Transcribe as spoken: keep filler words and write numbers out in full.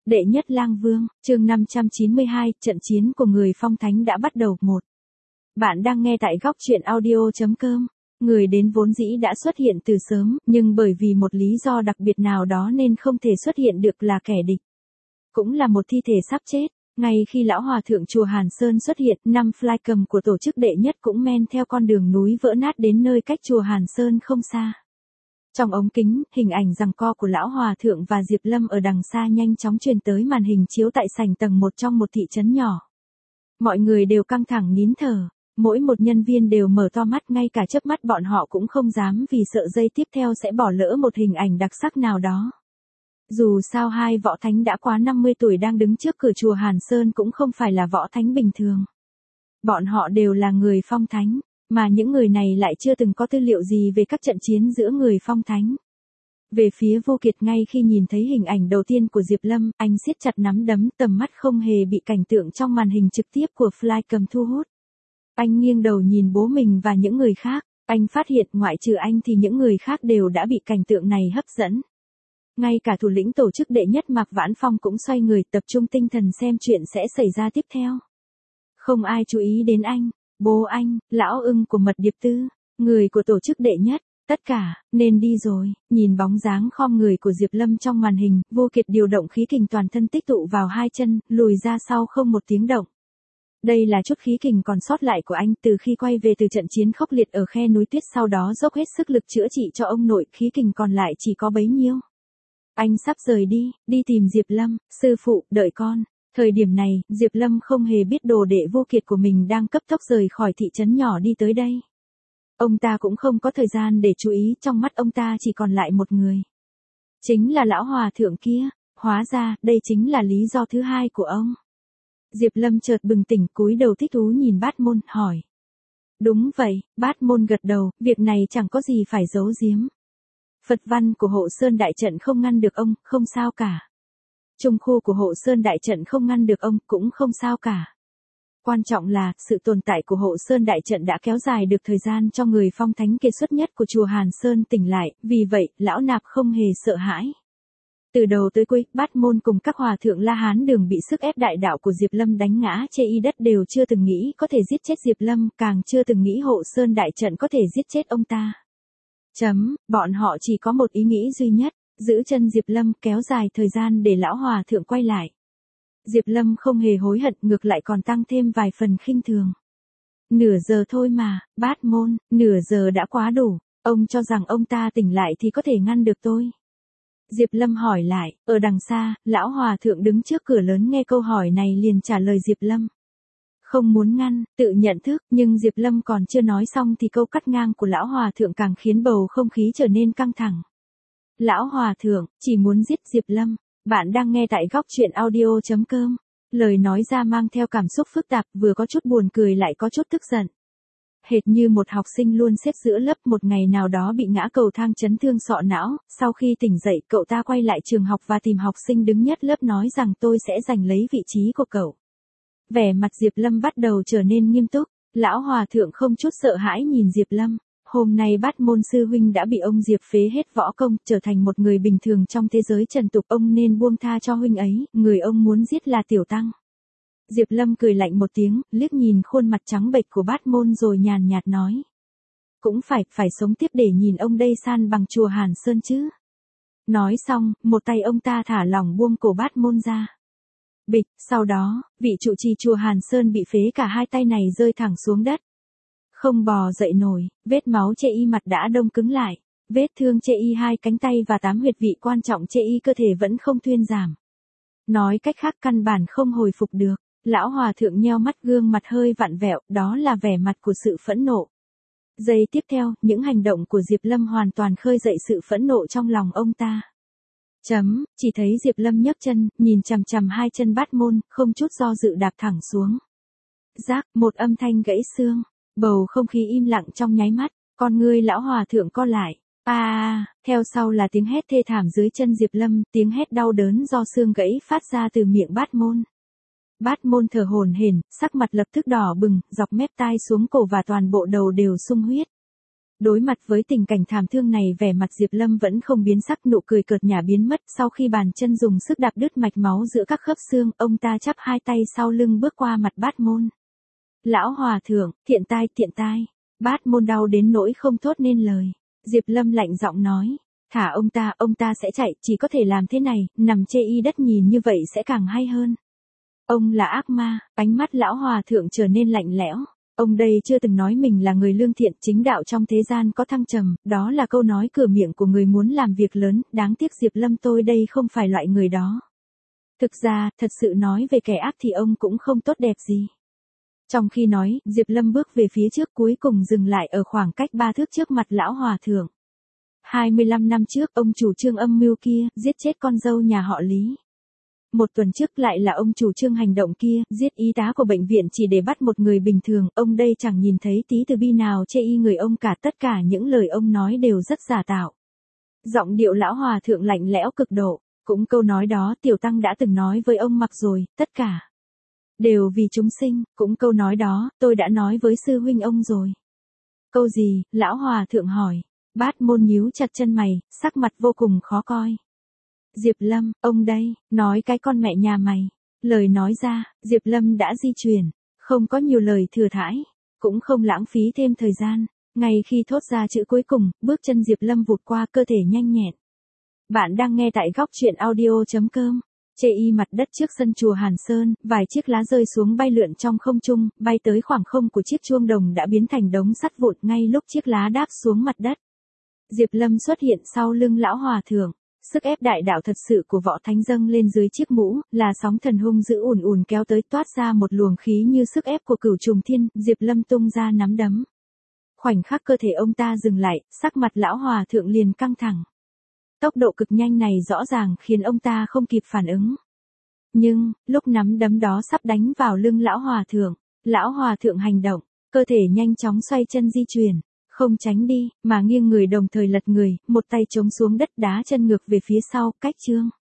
Đệ nhất lang vương, chương năm trăm chín mươi hai, trận chiến của người phong thánh đã bắt đầu. Một. Bạn đang nghe tại góc truyện audio chấm com. Người đến vốn dĩ đã xuất hiện từ sớm, nhưng bởi vì một lý do đặc biệt nào đó nên không thể xuất hiện được, là kẻ địch. Cũng là một thi thể sắp chết. Ngay khi lão hòa thượng chùa Hàn Sơn xuất hiện, năm fly cầm của tổ chức đệ nhất cũng men theo con đường núi vỡ nát đến nơi cách chùa Hàn Sơn không xa. Trong ống kính, hình ảnh giằng co của lão hòa thượng và Diệp Lâm ở đằng xa nhanh chóng truyền tới màn hình chiếu tại sảnh tầng một trong một thị trấn nhỏ. Mọi người đều căng thẳng nín thở, mỗi một nhân viên đều mở to mắt, ngay cả chớp mắt bọn họ cũng không dám vì sợ giây tiếp theo sẽ bỏ lỡ một hình ảnh đặc sắc nào đó. Dù sao hai võ thánh đã quá năm mươi tuổi đang đứng trước cửa chùa Hàn Sơn cũng không phải là võ thánh bình thường. Bọn họ đều là người phong thánh, mà những người này lại chưa từng có tư liệu gì về các trận chiến giữa người phong thánh. Về phía Vô Kiệt, ngay khi nhìn thấy hình ảnh đầu tiên của Diệp Lâm, anh siết chặt nắm đấm, tầm mắt không hề bị cảnh tượng trong màn hình trực tiếp của Flycam thu hút. Anh nghiêng đầu nhìn bố mình và những người khác, anh phát hiện ngoại trừ anh thì những người khác đều đã bị cảnh tượng này hấp dẫn. Ngay cả thủ lĩnh tổ chức đệ nhất Mạc Vãn Phong cũng xoay người tập trung tinh thần xem chuyện sẽ xảy ra tiếp theo. Không ai chú ý đến anh, bố anh, lão ưng của Mật Điệp Tư, người của tổ chức đệ nhất, tất cả, nên đi rồi. Nhìn bóng dáng khom người của Diệp Lâm trong màn hình, Vô Kiệt điều động khí kình toàn thân tích tụ vào hai chân, lùi ra sau không một tiếng động. Đây là chút khí kình còn sót lại của anh từ khi quay về từ trận chiến khốc liệt ở khe núi tuyết, sau đó dốc hết sức lực chữa trị cho ông nội, khí kình còn lại chỉ có bấy nhiêu. Anh sắp rời đi, đi tìm Diệp Lâm, sư phụ, đợi con. Thời điểm này, Diệp Lâm không hề biết đồ đệ Vô Kiệt của mình đang cấp tốc rời khỏi thị trấn nhỏ đi tới đây. Ông ta cũng không có thời gian để chú ý, trong mắt ông ta chỉ còn lại một người. Chính là lão hòa thượng kia, hóa ra, đây chính là lý do thứ hai của ông. Diệp Lâm chợt bừng tỉnh, cúi đầu thích thú nhìn Bát Môn, hỏi. Đúng vậy, Bát Môn gật đầu, việc này chẳng có gì phải giấu giếm. Phật văn của Hộ Sơn Đại Trận không ngăn được ông, không sao cả. Trung khu của Hộ Sơn Đại Trận không ngăn được ông, cũng không sao cả. Quan trọng là, sự tồn tại của Hộ Sơn Đại Trận đã kéo dài được thời gian cho người phong thánh kiệt xuất nhất của chùa Hàn Sơn tỉnh lại, vì vậy, lão nạp không hề sợ hãi. Từ đầu tới cuối, Bát Môn cùng các hòa thượng La Hán Đường bị sức ép đại đạo của Diệp Lâm đánh ngã chê y đất đều chưa từng nghĩ có thể giết chết Diệp Lâm, càng chưa từng nghĩ Hộ Sơn Đại Trận có thể giết chết ông ta. Chấm, bọn họ chỉ có một ý nghĩ duy nhất, giữ chân Diệp Lâm, kéo dài thời gian để lão hòa thượng quay lại. Diệp Lâm không hề hối hận, ngược lại còn tăng thêm vài phần khinh thường. Nửa giờ thôi mà, Bát Môn, nửa giờ đã quá đủ, ông cho rằng ông ta tỉnh lại thì có thể ngăn được tôi. Diệp Lâm hỏi lại, ở đằng xa, lão hòa thượng đứng trước cửa lớn nghe câu hỏi này liền trả lời Diệp Lâm. Không muốn ngăn, tự nhận thức, nhưng Diệp Lâm còn chưa nói xong thì câu cắt ngang của lão hòa thượng càng khiến bầu không khí trở nên căng thẳng. Lão hòa thượng, chỉ muốn giết Diệp Lâm. Bạn đang nghe tại góc truyện audio chấm com. Lời nói ra mang theo cảm xúc phức tạp, vừa có chút buồn cười lại có chút tức giận. Hệt như một học sinh luôn xếp giữa lớp, một ngày nào đó bị ngã cầu thang chấn thương sọ não, sau khi tỉnh dậy cậu ta quay lại trường học và tìm học sinh đứng nhất lớp nói rằng tôi sẽ giành lấy vị trí của cậu. Vẻ mặt Diệp Lâm bắt đầu trở nên nghiêm túc, lão hòa thượng không chút sợ hãi nhìn Diệp Lâm. Hôm nay Bát Môn sư huynh đã bị ông Diệp phế hết võ công, trở thành một người bình thường trong thế giới trần tục, ông nên buông tha cho huynh ấy, người ông muốn giết là Tiểu Tăng. Diệp Lâm cười lạnh một tiếng, liếc nhìn khuôn mặt trắng bệch của Bát Môn rồi nhàn nhạt nói. Cũng phải, phải sống tiếp để nhìn ông đây san bằng chùa Hàn Sơn chứ. Nói xong, một tay ông ta thả lỏng buông cổ Bát Môn ra. Bịch, sau đó, vị trụ trì chùa Hàn Sơn bị phế cả hai tay này rơi thẳng xuống đất. Không bò dậy nổi, vết máu chê y mặt đã đông cứng lại, vết thương chê y hai cánh tay và tám huyệt vị quan trọng chê y cơ thể vẫn không thuyên giảm. Nói cách khác căn bản không hồi phục được, lão hòa thượng nheo mắt, gương mặt hơi vặn vẹo, đó là vẻ mặt của sự phẫn nộ. Giây tiếp theo, những hành động của Diệp Lâm hoàn toàn khơi dậy sự phẫn nộ trong lòng ông ta. Chấm, chỉ thấy Diệp Lâm nhấc chân, nhìn chằm chằm hai chân Bát Môn, không chút do dự đạp thẳng xuống. Rác, một âm thanh gãy xương. Bầu không khí im lặng trong nháy mắt, con ngươi lão hòa thượng co lại. A, à, theo sau là tiếng hét thê thảm dưới chân Diệp Lâm, tiếng hét đau đớn do xương gãy phát ra từ miệng Bát Môn. Bát Môn thở hổn hển, sắc mặt lập tức đỏ bừng, dọc mép tai xuống cổ và toàn bộ đầu đều sung huyết. Đối mặt với tình cảnh thảm thương này, vẻ mặt Diệp Lâm vẫn không biến sắc, nụ cười cợt nhả biến mất. Sau khi bàn chân dùng sức đạp đứt mạch máu giữa các khớp xương, ông ta chắp hai tay sau lưng bước qua mặt Bát Môn. Lão hòa thượng, thiện tai, thiện tai. Bát Môn đau đến nỗi không thốt nên lời. Diệp Lâm lạnh giọng nói, thả ông ta, ông ta sẽ chạy, chỉ có thể làm thế này, nằm chê y đất nhìn như vậy sẽ càng hay hơn. Ông là ác ma. Ánh mắt lão hòa thượng trở nên lạnh lẽo. Ông đây chưa từng nói mình là người lương thiện, chính đạo trong thế gian có thăng trầm, đó là câu nói cửa miệng của người muốn làm việc lớn, đáng tiếc Diệp Lâm tôi đây không phải loại người đó. Thực ra, thật sự nói về kẻ ác thì ông cũng không tốt đẹp gì. Trong khi nói, Diệp Lâm bước về phía trước, cuối cùng dừng lại ở khoảng cách ba thước trước mặt lão hòa thượng. hai mươi lăm năm trước, ông chủ trương âm mưu kia, giết chết con dâu nhà họ Lý. Một tuần trước lại là ông chủ trương hành động kia, giết y tá của bệnh viện chỉ để bắt một người bình thường, ông đây chẳng nhìn thấy tí từ bi nào chê y người ông cả, tất cả những lời ông nói đều rất giả tạo. Giọng điệu lão hòa thượng lạnh lẽo cực độ, cũng câu nói đó tiểu tăng đã từng nói với ông mặc rồi, tất cả đều vì chúng sinh, cũng câu nói đó, tôi đã nói với sư huynh ông rồi. Câu gì? Lão hòa thượng hỏi. Bát Môn nhíu chặt chân mày, sắc mặt vô cùng khó coi. Diệp Lâm, ông đây, nói cái con mẹ nhà mày. Lời nói ra, Diệp Lâm đã di chuyển, không có nhiều lời thừa thãi, cũng không lãng phí thêm thời gian. Ngay khi thốt ra chữ cuối cùng, bước chân Diệp Lâm vụt qua, cơ thể nhanh nhẹn. Bạn đang nghe tại góc truyện audio chấm com. Chê y mặt đất trước sân chùa Hàn Sơn, vài chiếc lá rơi xuống bay lượn trong không trung, bay tới khoảng không của chiếc chuông đồng đã biến thành đống sắt vụn ngay lúc chiếc lá đáp xuống mặt đất. Diệp Lâm xuất hiện sau lưng lão hòa thượng. Sức ép đại đạo thật sự của võ thánh dâng lên dưới chiếc mũ, là sóng thần hung dữ ùn ùn kéo tới, toát ra một luồng khí như sức ép của cửu trùng thiên. Diệp Lâm tung ra nắm đấm. Khoảnh khắc cơ thể ông ta dừng lại, sắc mặt lão hòa thượng liền căng thẳng. Tốc độ cực nhanh này rõ ràng khiến ông ta không kịp phản ứng. Nhưng, lúc nắm đấm đó sắp đánh vào lưng lão hòa thượng, lão hòa thượng hành động, cơ thể nhanh chóng xoay chân di chuyển, không tránh đi, mà nghiêng người đồng thời lật người, một tay chống xuống đất đá chân ngược về phía sau, cách chương.